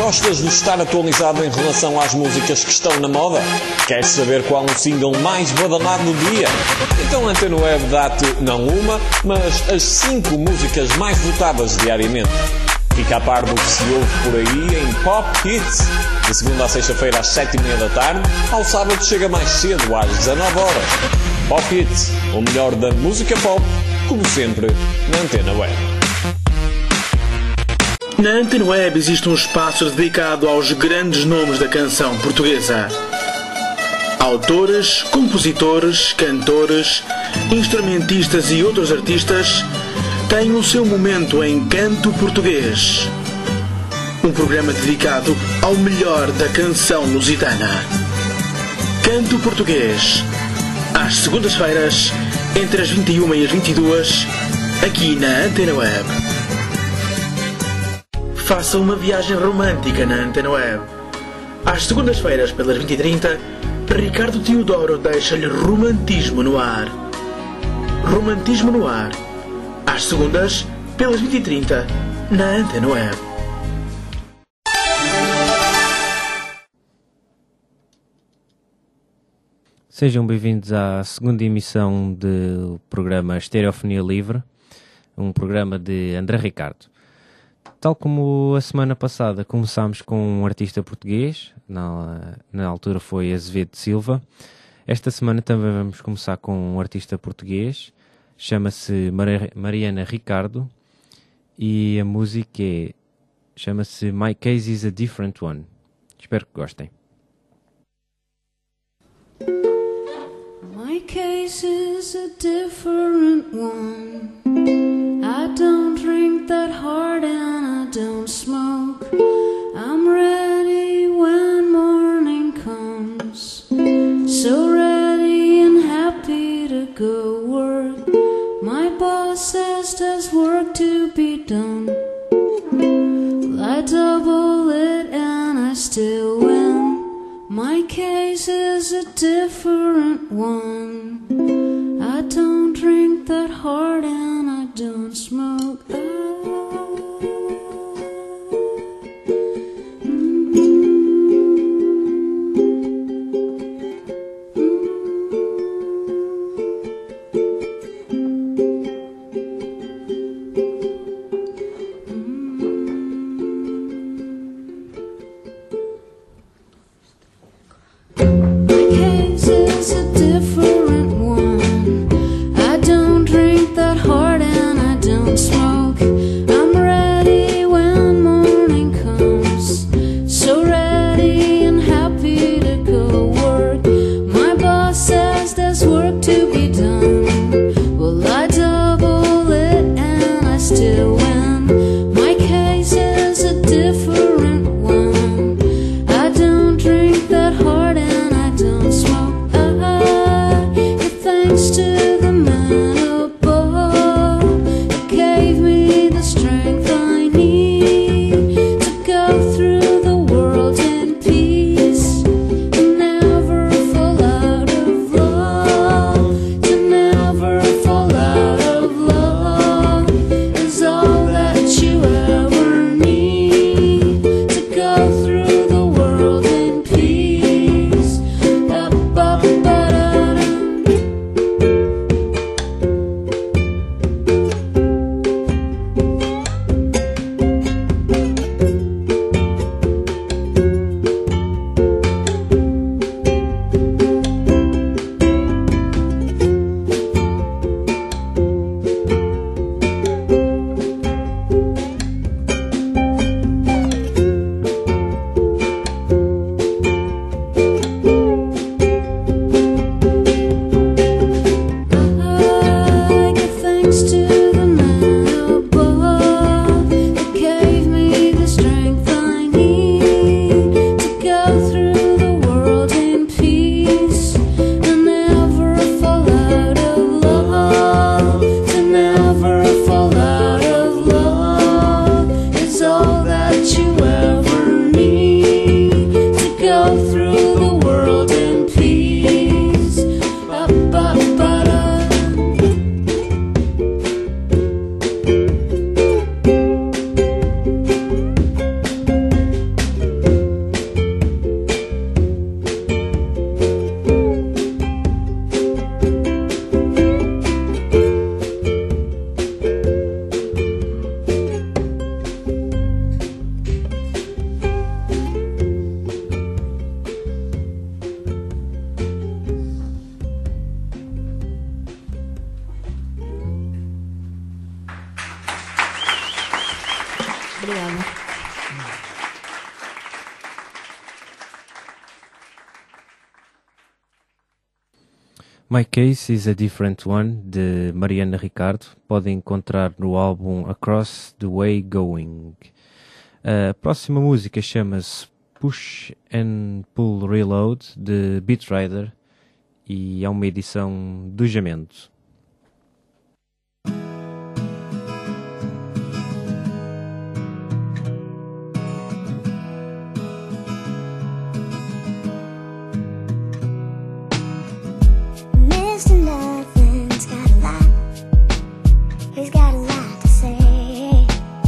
Gostas de estar atualizado em relação às músicas que estão na moda? Queres saber qual o single mais badalado do dia? Então a Antena Web dá-te não uma, mas as 5 músicas mais votadas diariamente. Fica a par do que se ouve por aí em Pop Hits, de segunda a sexta-feira às 7h30 da tarde, ao sábado chega mais cedo às 19 horas. Pop Hits, o melhor da música pop, como sempre, na Antena Web. Na Antena Web existe um espaço dedicado aos grandes nomes da canção portuguesa. Autores, compositores, cantores, instrumentistas e outros artistas têm o seu momento em Canto Português. Um programa dedicado ao melhor da canção lusitana. Canto Português. Às segundas-feiras, entre as 21 e as 22, aqui na Antena Web. Faça uma viagem romântica na Antena Web. Às segundas-feiras, pelas 20h30, Ricardo Teodoro deixa-lhe romantismo no ar. Romantismo no ar. Às segundas, pelas 20h30, na Antena Web. Sejam bem-vindos à segunda emissão do programa Estereofonia Livre, um programa de André Ricardo. Tal como a semana passada começámos com um artista português, na altura foi Azevedo Silva, esta semana também vamos começar com um artista português, chama-se Mariana Ricardo e a música chama-se My Case is a Different One. Espero que gostem. My case is a different one. I don't drink that hard and I don't smoke. I'm ready when morning comes, so ready and happy to go work. My boss says there's work to be done. Well, I double it and I still win. My case is a different one. I don't drink that hard and I don't smoke. My case is a different Obrigada. My Case is a Different One, de Mariana Ricardo. Podem encontrar no álbum Across the Way Going. A próxima música chama-se Push and Pull Reload, de Beat Rider, e é uma edição do Jamento. Mr. Nothing's got a lot. He's got a lot to say.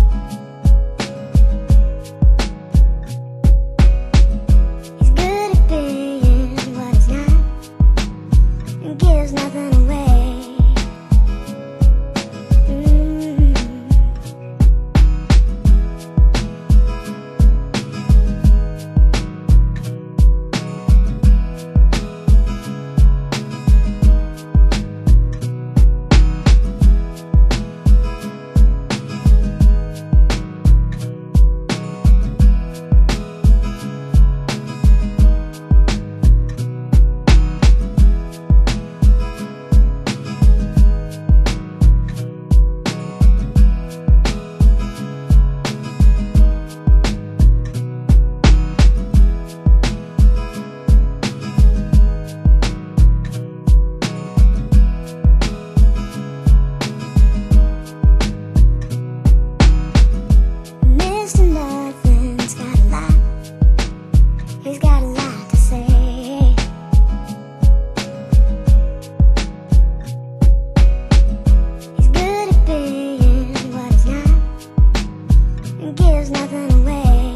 He's good at being what he's not, and gives nothing away. Mr. Nothing's got a lot. He's got a lot to say. He's good at being what he's not, and gives nothing away.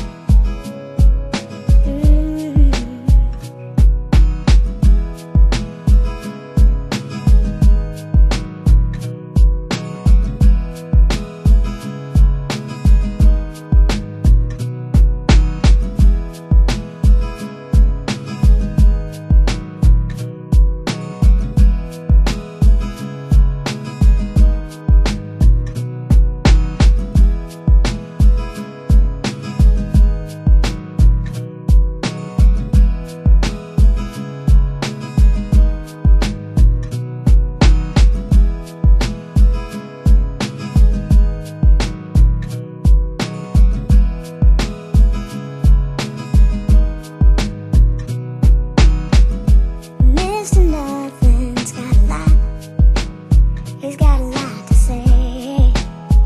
Mr. Nothing's got a lot. He's got a lot to say.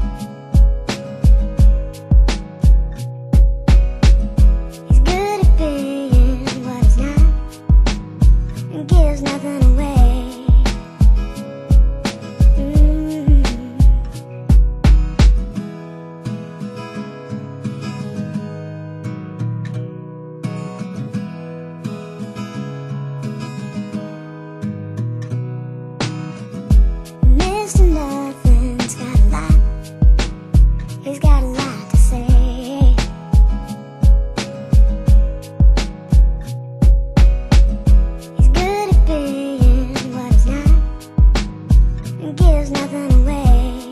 He's good at being what he's not, and gives nothing away. Mr. Nothing's got a lot. He's got a lot to say. He's good at being what he's not, and gives nothing away.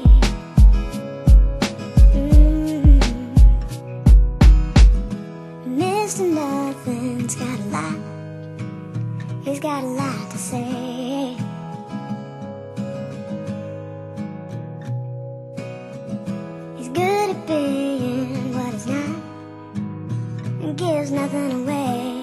Mr. Nothing's got a lot. He's got a lot to say. He's good at being what he's not, and gives nothing away.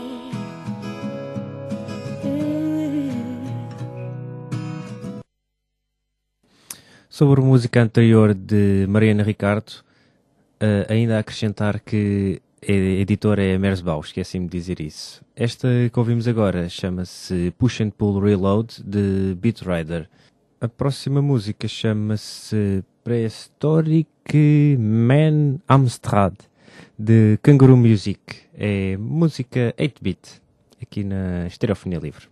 Sobre a música anterior de Mariana Ricardo, ainda a acrescentar que a editora é a Merzbau, esqueci-me de dizer isso. Esta que ouvimos agora chama-se Push and Pull Reload, de Beat Rider. A próxima música chama-se Prehistoric Man Amstrad, de Kangaroo Music. É música 8-bit, aqui na Estereofonia Livre.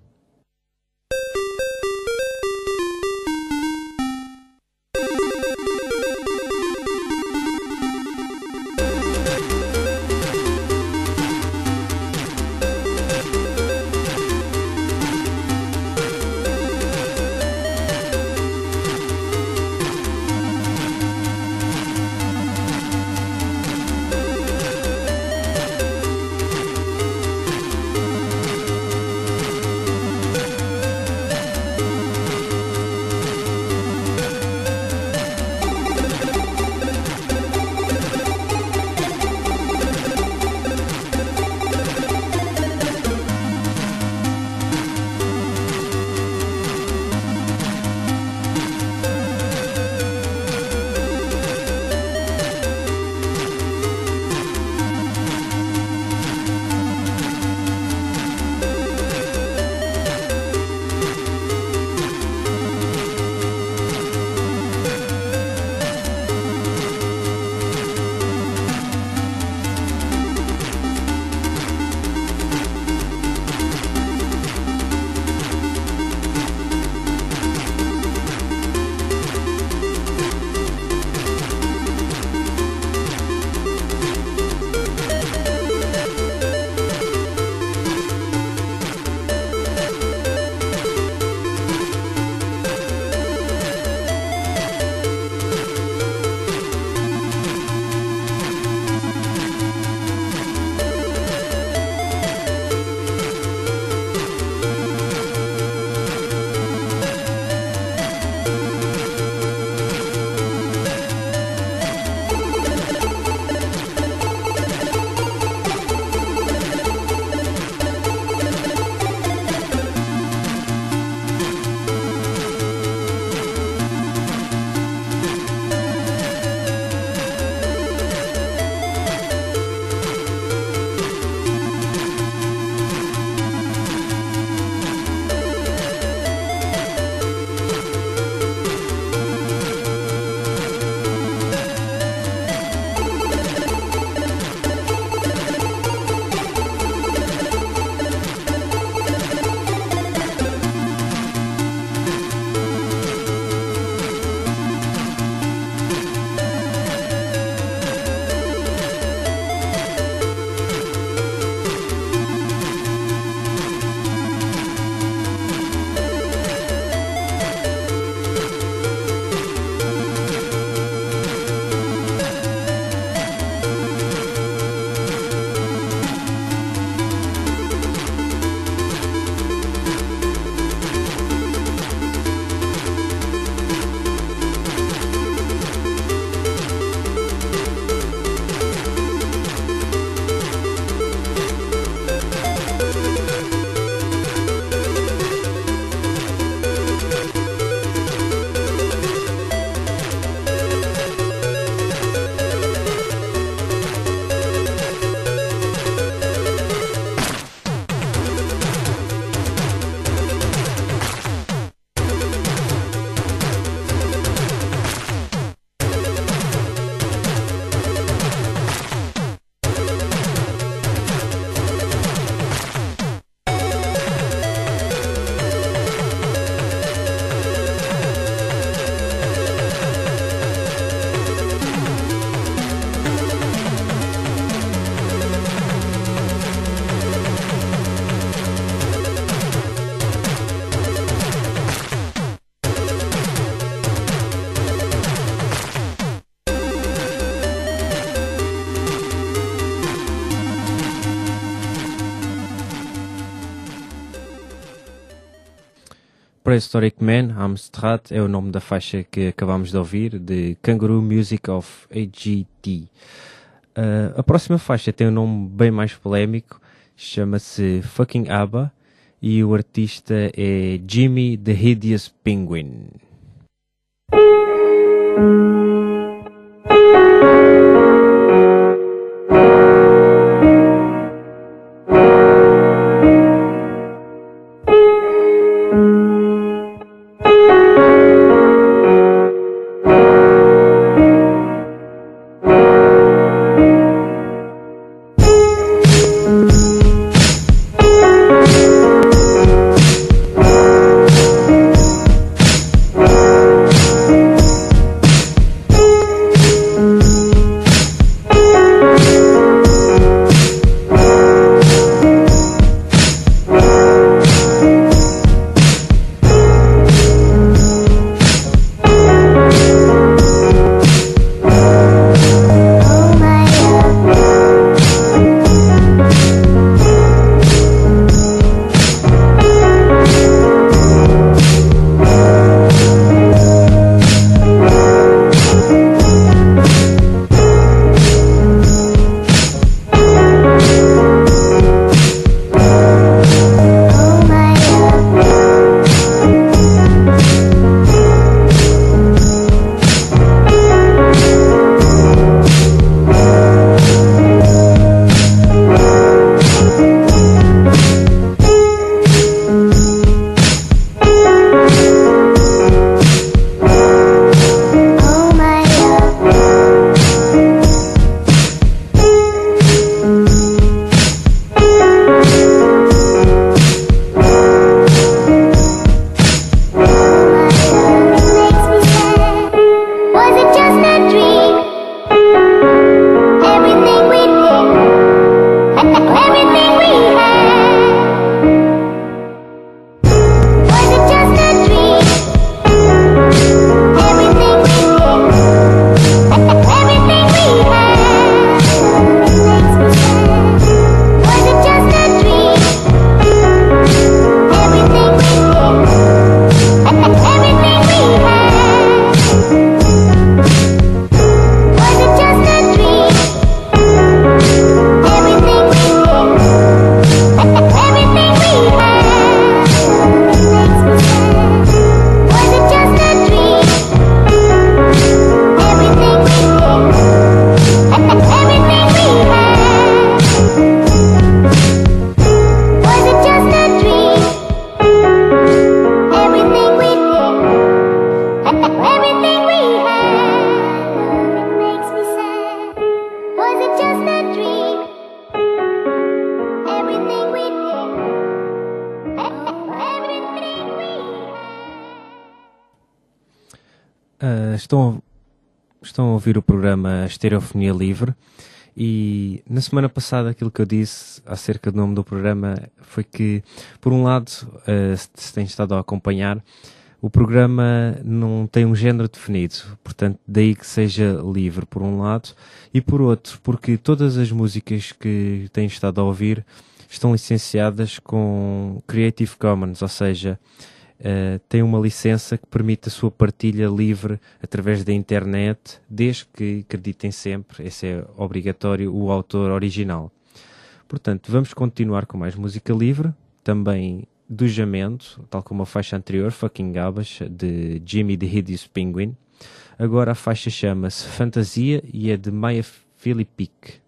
Prehistoric Man, Amstrad, é o nome da faixa que acabámos de ouvir, de Kangaroo Music of AGT. A próxima faixa tem um nome bem mais polémico, chama-se Fucking ABBA, e o artista é Jimmy the Hideous Penguin. Estão a ouvir o programa Estereofonia Livre e na semana passada aquilo que eu disse acerca do nome do programa foi que, por um lado, se tem estado a acompanhar, o programa não tem um género definido, portanto daí que seja livre por um lado, e por outro, porque todas as músicas que têm estado a ouvir estão licenciadas com Creative Commons, ou seja, tem uma licença que permite a sua partilha livre através da internet, desde que acreditem sempre, esse é obrigatório, o autor original. Portanto, vamos continuar com mais música livre, também do Jamento, tal como a faixa anterior, Fucking Gabas, de Jimmy the Hideous Penguin. Agora a faixa chama-se Fantasia e é de Maya Philippic.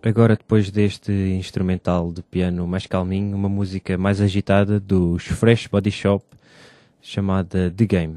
agora depois deste instrumental de piano mais calminho, uma música mais agitada dos Fresh Body Shop, chamada The Game.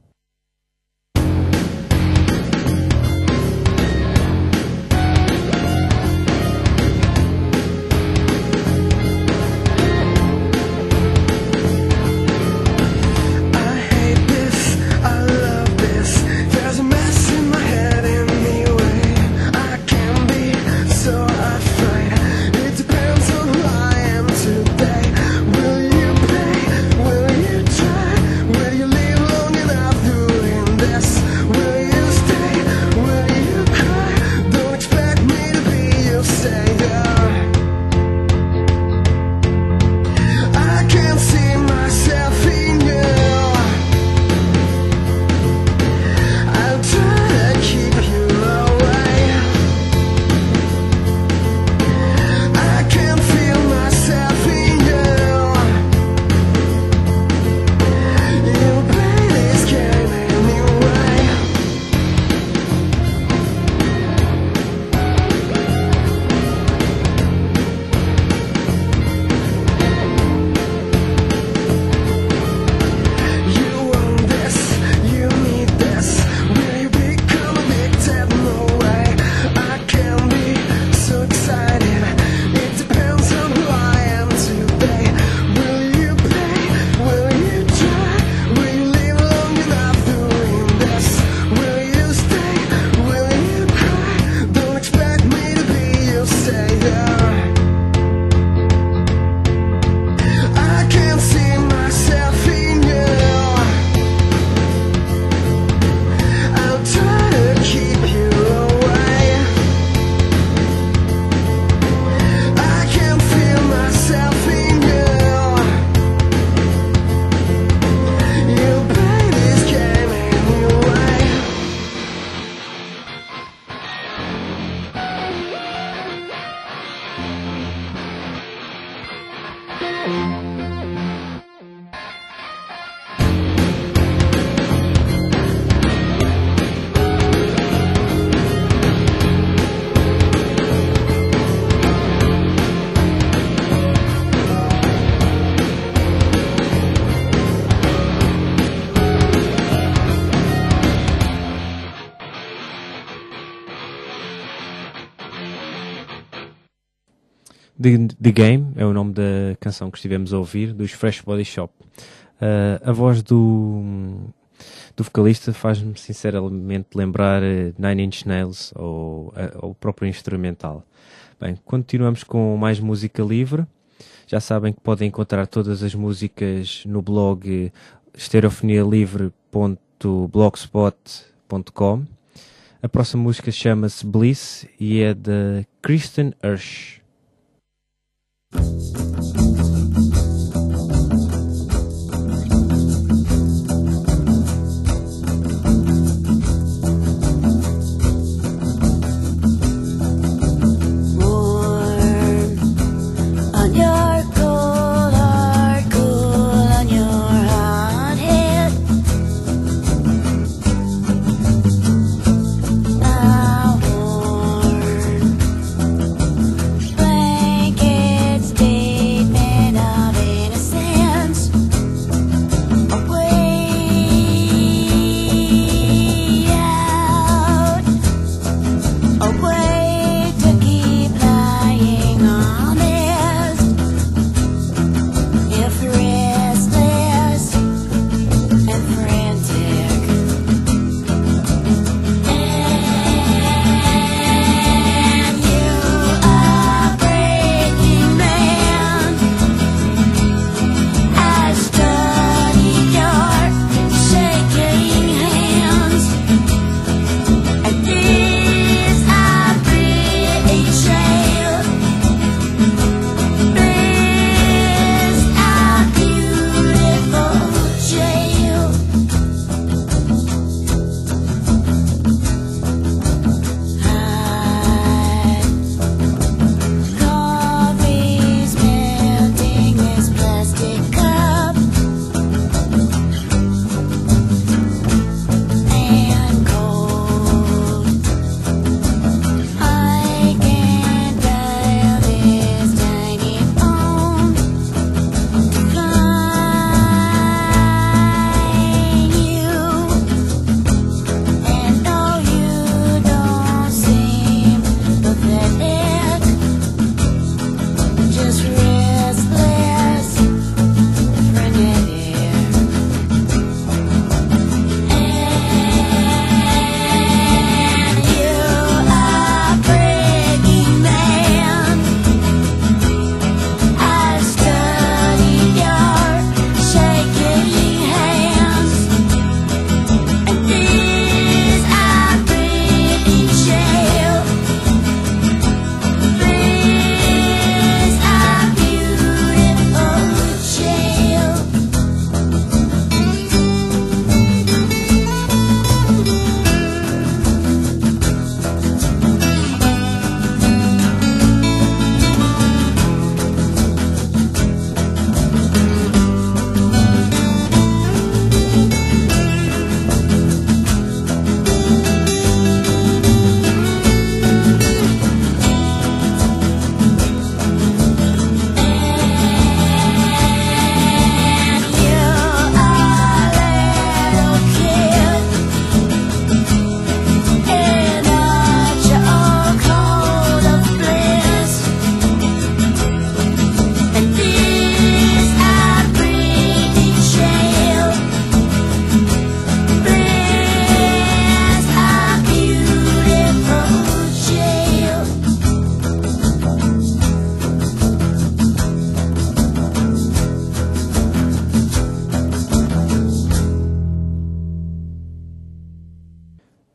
The Game é o nome da canção que estivemos a ouvir, dos Fresh Body Shop. A voz do vocalista faz-me sinceramente lembrar Nine Inch Nails ou o próprio instrumental. Bem, continuamos com mais música livre. Já sabem que podem encontrar todas as músicas no blog stereofonialivre.blogspot.com. A próxima música chama-se Bliss e é da Kristen Hirsch.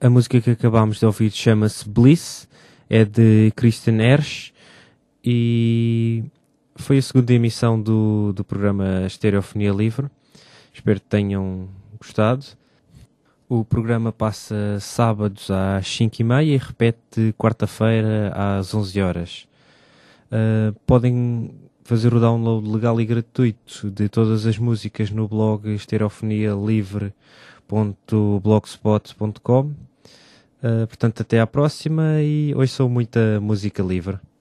A música que acabámos de ouvir chama-se Bliss, é de Christian Hersch e foi a segunda emissão do programa Estereofonia Livre. Espero que tenham gostado. O programa passa sábados às 5h30 e repete quarta-feira às 11 horas. Podem fazer o download legal e gratuito de todas as músicas no blog estereofonialivre.blogspot.com. Portanto, até à próxima e ouçam muita música livre.